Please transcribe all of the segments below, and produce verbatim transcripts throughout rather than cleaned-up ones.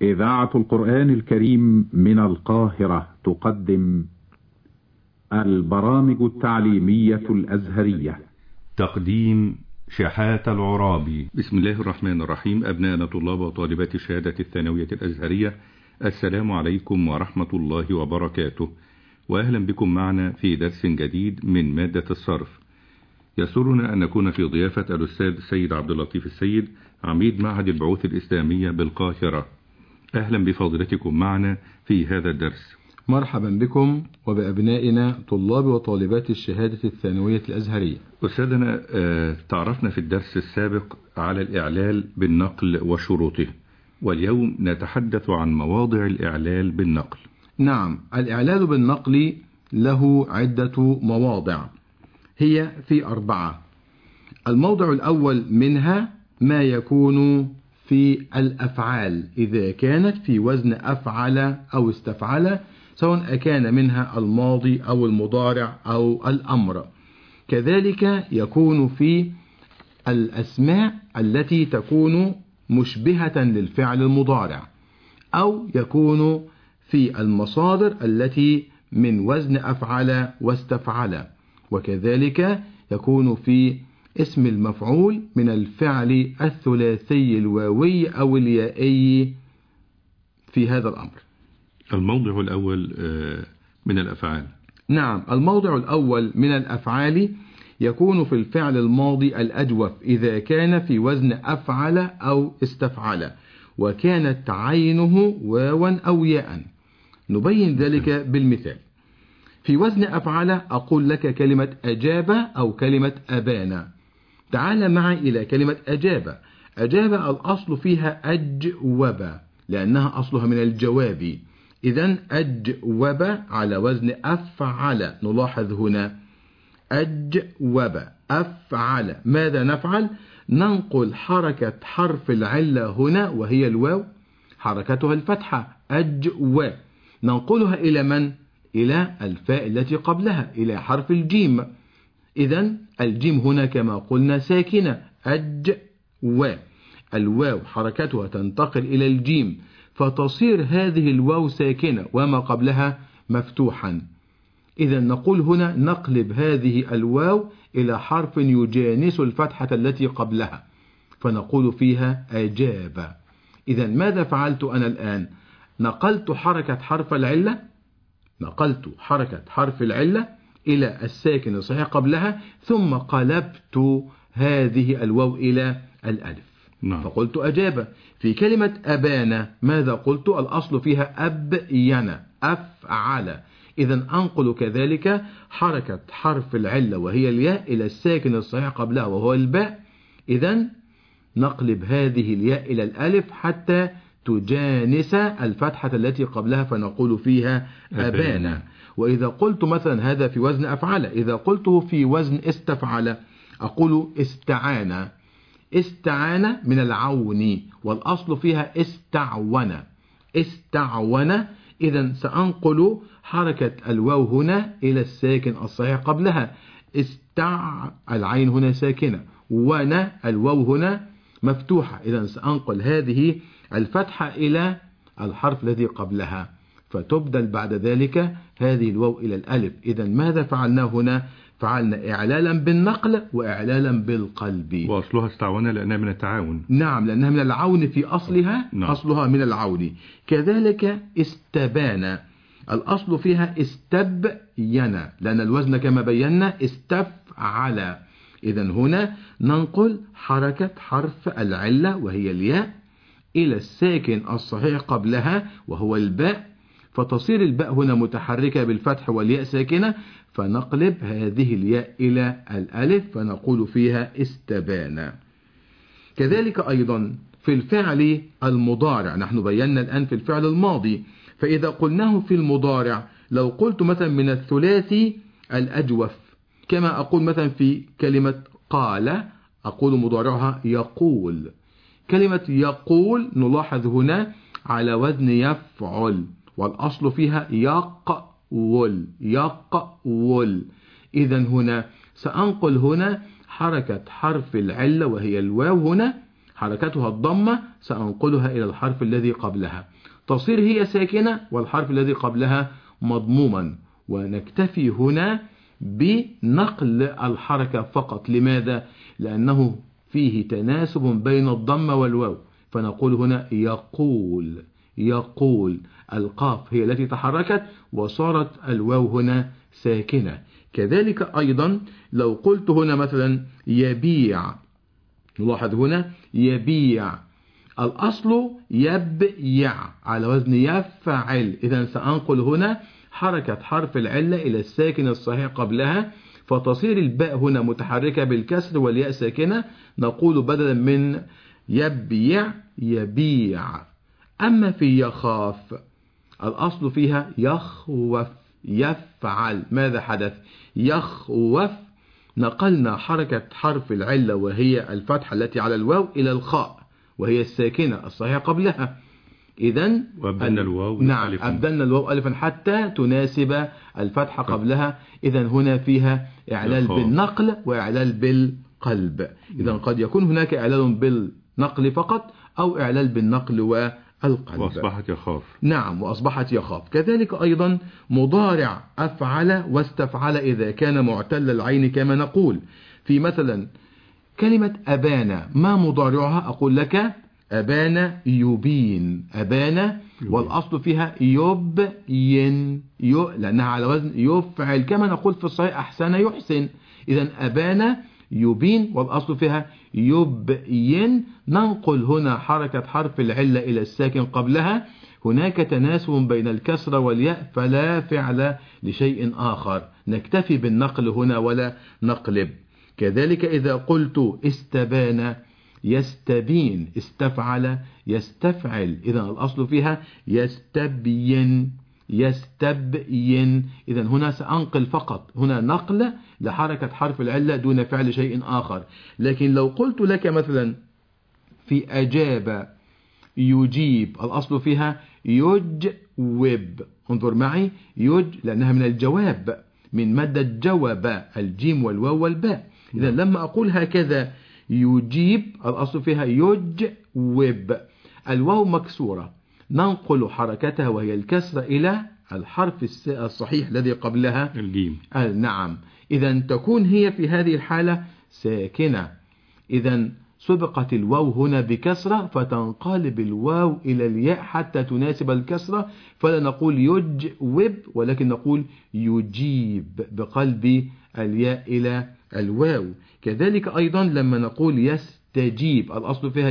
إذاعة القرآن الكريم من القاهرة تقدم البرامج التعليمية الأزهرية. تقديم شحات العرابي. بسم الله الرحمن الرحيم. أبناءنا طلاب وطالبات الشهادة الثانوية الأزهرية، السلام عليكم ورحمة الله وبركاته، وأهلا بكم معنا في درس جديد من مادة الصرف. يسرنا أن نكون في ضيافة الأستاذ السيد عبد اللطيف السيد، عميد معهد البعوث الإسلامية بالقاهرة. أهلا بفضلتكم معنا في هذا الدرس. مرحبا بكم وبأبنائنا طلاب وطالبات الشهادة الثانوية الأزهرية. أستاذنا، تعرفنا في الدرس السابق على الإعلال بالنقل وشروطه، واليوم نتحدث عن مواضع الإعلال بالنقل. نعم، الإعلال بالنقل له عدة مواضع، هي في أربعة. الموضع الأول منها ما يكون في الأفعال إذا كانت في وزن أفعل أو استفعل، سواء كان منها الماضي أو المضارع أو الأمر. كذلك يكون في الأسماء التي تكون مشبهة للفعل المضارع، أو يكون في المصادر التي من وزن أفعل واستفعل، وكذلك يكون في اسم المفعول من الفعل الثلاثي الواوي أو اليائي في هذا الأمر. الموضع الأول من الأفعال. نعم، الموضع الأول من الأفعال يكون في الفعل الماضي الأجوف إذا كان في وزن أفعل أو استفعل، وكانت عينه واوا أو ياء. نبين ذلك بالمثال. في وزن أفعل أقول لك كلمة أجاب أو كلمة أبان. تعال معي إلى كلمة أجاب. أجاب الأصل فيها أجوب، لأنها أصلها من الجواب. إذن أجوب على وزن أفعل. نلاحظ هنا أجوب أفعل. ماذا نفعل؟ ننقل حركة حرف العلة هنا وهي الواو، حركتها الفتحة أجو، ننقلها إلى من؟ إلى الفاء التي قبلها، إلى حرف الجيم. إذن الجيم هنا كما قلنا ساكنة أجو، الواو حركتها تنتقل إلى الجيم، فتصير هذه الواو ساكنة وما قبلها مفتوحا. إذن نقول هنا نقلب هذه الواو إلى حرف يجانس الفتحة التي قبلها، فنقول فيها أجاب. إذن ماذا فعلت أنا الآن؟ نقلت حركة حرف العلة نقلت حركة حرف العلة إلى الساكن الصحيح قبلها، ثم قلبت هذه الواو إلى الألف. نعم. فقلت أجاب. في كلمة أبان ماذا قلت؟ الأصل فيها أبين أفعل. إذن أنقل كذلك حركة حرف العلة وهي الياء إلى الساكن الصحيح قبلها وهو الباء. إذن نقلب هذه الياء إلى الألف حتى تجانس الفتحة التي قبلها، فنقول فيها أبان. وإذا قلت مثلا هذا في وزن أفعل، إذا قلته في وزن استفعل أقول استعان. استعان من العون، والأصل فيها استعون استعون. إذن سأنقل حركة الواو هنا إلى الساكن الصحيح قبلها، استع العين هنا ساكنة، ونا الواو هنا مفتوحة. إذن سأنقل هذه الفتحة إلى الحرف الذي قبلها، فتبدل بعد ذلك هذه الواو إلى الألف. إذن ماذا فعلنا هنا؟ فعلنا إعلالا بالنقل وإعلالا بالقلب. وأصلها استعونا لأنها من التعاون. نعم، لأنها من العون في أصلها. نعم. أصلها من العون. كذلك استبان الأصل فيها استبين، لأن الوزن كما بينا استفعل. إذن هنا ننقل حركة حرف العلة وهي الياء إلى الساكن الصحيح قبلها وهو الباء، فتصير الباء هنا متحركة بالفتح والياء ساكنة، فنقلب هذه الياء إلى الألف فنقول فيها استبان. كذلك أيضا في الفعل المضارع، نحن بينا الآن في الفعل الماضي، فإذا قلناه في المضارع لو قلت مثلا من الثلاثي الأجوف، كما أقول مثلا في كلمة قال أقول مضارعها يقول. كلمة يقول نلاحظ هنا على وزن يفعل، والأصل فيها يقول يقول. إذن هنا سأنقل هنا حركة حرف العلة وهي الواو هنا حركتها الضمة سأنقلها إلى الحرف الذي قبلها، تصير هي ساكنة والحرف الذي قبلها مضموما، ونكتفي هنا بنقل الحركة فقط. لماذا؟ لأنه فيه تناسب بين الضمة والواو، فنقول هنا يقول. يقول القاف هي التي تحركت وصارت الواو هنا ساكنة. كذلك أيضا لو قلت هنا مثلا يبيع، نلاحظ هنا يبيع الأصل يبيع على وزن يفعل، إذا سأنقل هنا حركة حرف العلة إلى الساكن الصحيح قبلها، فتصير الباء هنا متحركة بالكسر والياء ساكنة، نقول بدلا من يبيع يبيع. أما في يخاف الأصل فيها يخوف يفعل، ماذا حدث؟ يخوف، نقلنا حركة حرف العلة وهي الفتحة التي على الواو إلى الخاء وهي الساكنة الصحيحة قبلها. إذن وأبدلنا الواو نعم ألفا. أبدلنا الواو ألفا حتى تناسب الفتحة قبلها. إذن هنا فيها إعلال يخاف. بالنقل وإعلال بالقلب. إذن قد يكون هناك إعلال بالنقل فقط أو إعلال بالنقل والقلب. وأصبحت يخاف. نعم وأصبحت يخاف. كذلك أيضا مضارع أفعل واستفعل إذا كان معتل العين كما نقول في مثلا كلمة أبانا، ما مضارعها؟ أقول لك أبانا يبين، أبانا والأصل فيها يبين يو لأنها على وزن يفعل كما نقول في الصحيح أحسن يحسن. إذا أبانا يبين والأصل فيها يبين، ننقل هنا حركة حرف العلة إلى الساكن قبلها، هناك تناسب بين الكسرة والياء فلا فعل لشيء آخر، نكتفي بالنقل هنا ولا نقلب. كذلك إذا قلت استبان يستبين، استفعل يستفعل، إذا الأصل فيها يستبين يستبين. إذا هنا سأنقل فقط، هنا نقل لحركة حرف العلة دون فعل شيء آخر. لكن لو قلت لك مثلا في أجاب يجيب، الأصل فيها يجوب، انظر معي يج لأنها من الجواب من مادة جواب الجيم والواو والباء. إذا لما أقول هكذا يجيب الأصل فيها يجوب، الواو مكسورة، ننقل حركتها وهي الكسرة إلى الحرف الصحيح الذي قبلها الجيم. نعم، إذا تكون هي في هذه الحالة ساكنة. إذا سبقت الواو هنا بكسرة فتنقلب الواو إلى الياء حتى تناسب الكسرة، فلا نقول يجوب ولكن نقول يجيب بقلب الياء إلى الواو. كذلك أيضا لما نقول يستجيب الأصل فيها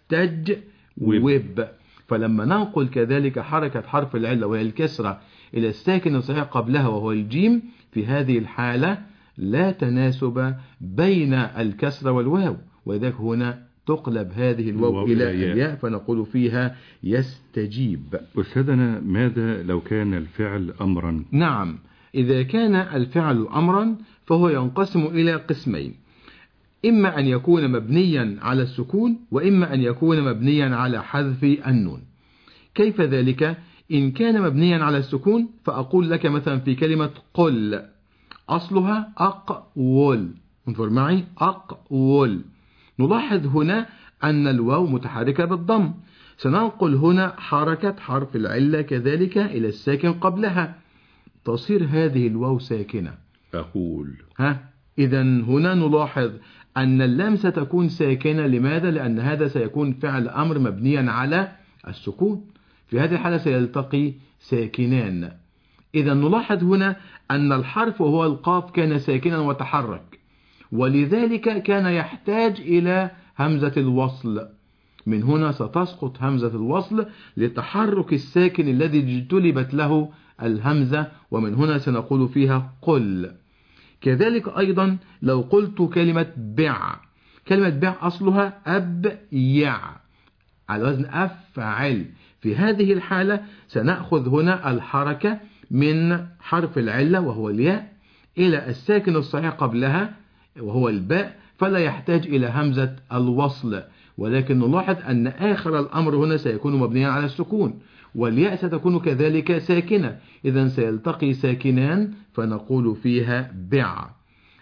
يستجوب، فلما ننقل كذلك حركة حرف العلة وهي الكسرة إلى الساكن الصحيح قبلها وهو الجيم، في هذه الحالة لا تناسب بين الكسرة والواو، وذلك هنا تقلب هذه الواو إلى الياء فنقول فيها يستجيب. أستاذنا ماذا لو كان الفعل أمرا؟ نعم، إذا كان الفعل أمرا فهو ينقسم إلى قسمين، إما أن يكون مبنيا على السكون وإما أن يكون مبنيا على حذف النون. كيف ذلك؟ إن كان مبنيا على السكون فأقول لك مثلا في كلمة قل أصلها أقول، انظر معي أقول، نلاحظ هنا أن الواو متحركة بالضم، سننقل هنا حركة حرف العلة كذلك إلى الساكن قبلها، تصير هذه الواو ساكنة أقول. ها إذا هنا نلاحظ أن اللام ستكون ساكنة. لماذا؟ لأن هذا سيكون فعل أمر مبنيا على السكون، في هذه الحالة سيلتقي ساكنان. إذا نلاحظ هنا أن الحرف وهو القاف كان ساكنا وتحرك، ولذلك كان يحتاج إلى همزة الوصل، من هنا ستسقط همزة الوصل لتحرك الساكن الذي اجتلبت له الهمزة، ومن هنا سنقول فيها قل. كذلك أيضا لو قلت كلمة بع، كلمة بع أصلها أبيع على وزن أفعل، في هذه الحالة سنأخذ هنا الحركة من حرف العلة وهو الياء إلى الساكن الصحيح قبلها وهو الباء، فلا يحتاج إلى همزة الوصل، ولكن نلاحظ أن آخر الأمر هنا سيكون مبنيا على السكون، والياء ستكون كذلك ساكنة، إذا سيلتقي ساكنان فنقول فيها بع.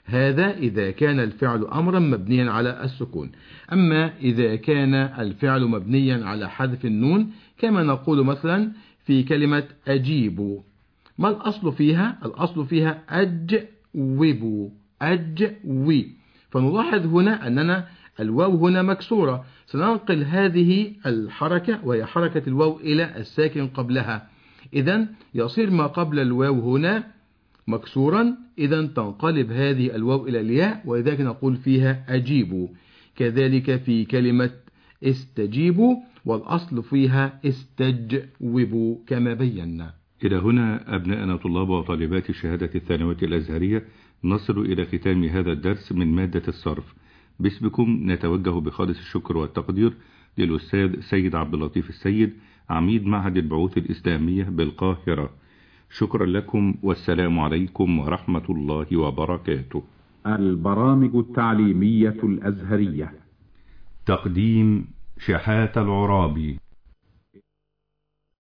هذا إذا كان الفعل أمرا مبنيا على السكون. أما إذا كان الفعل مبنيا على حذف النون كما نقول مثلا في كلمة أجيب، ما الأصل فيها؟ الأصل فيها أجوب، أجوي. فنلاحظ هنا أننا الواو هنا مكسورة، سننقل هذه الحركة وهي حركة الواو إلى الساكن قبلها، إذن يصير ما قبل الواو هنا مكسورا، إذن تنقلب هذه الواو إلى الياء، ولذلك نقول فيها أجيبوا. كذلك في كلمة استجيبوا والأصل فيها استجوبوا كما بينا. إلى هنا أبناءنا طلاب وطالبات الشهادة الثانوية الأزهرية نصل إلى ختام هذا الدرس من مادة الصرف. باسمكم نتوجه بخالص الشكر والتقدير للأستاذ سيد عبد اللطيف السيد عميد معهد البعوث الإسلامية بالقاهرة. شكرا لكم والسلام عليكم ورحمة الله وبركاته. البرامج التعليمية الأزهرية. تقديم شحاتة العرابي.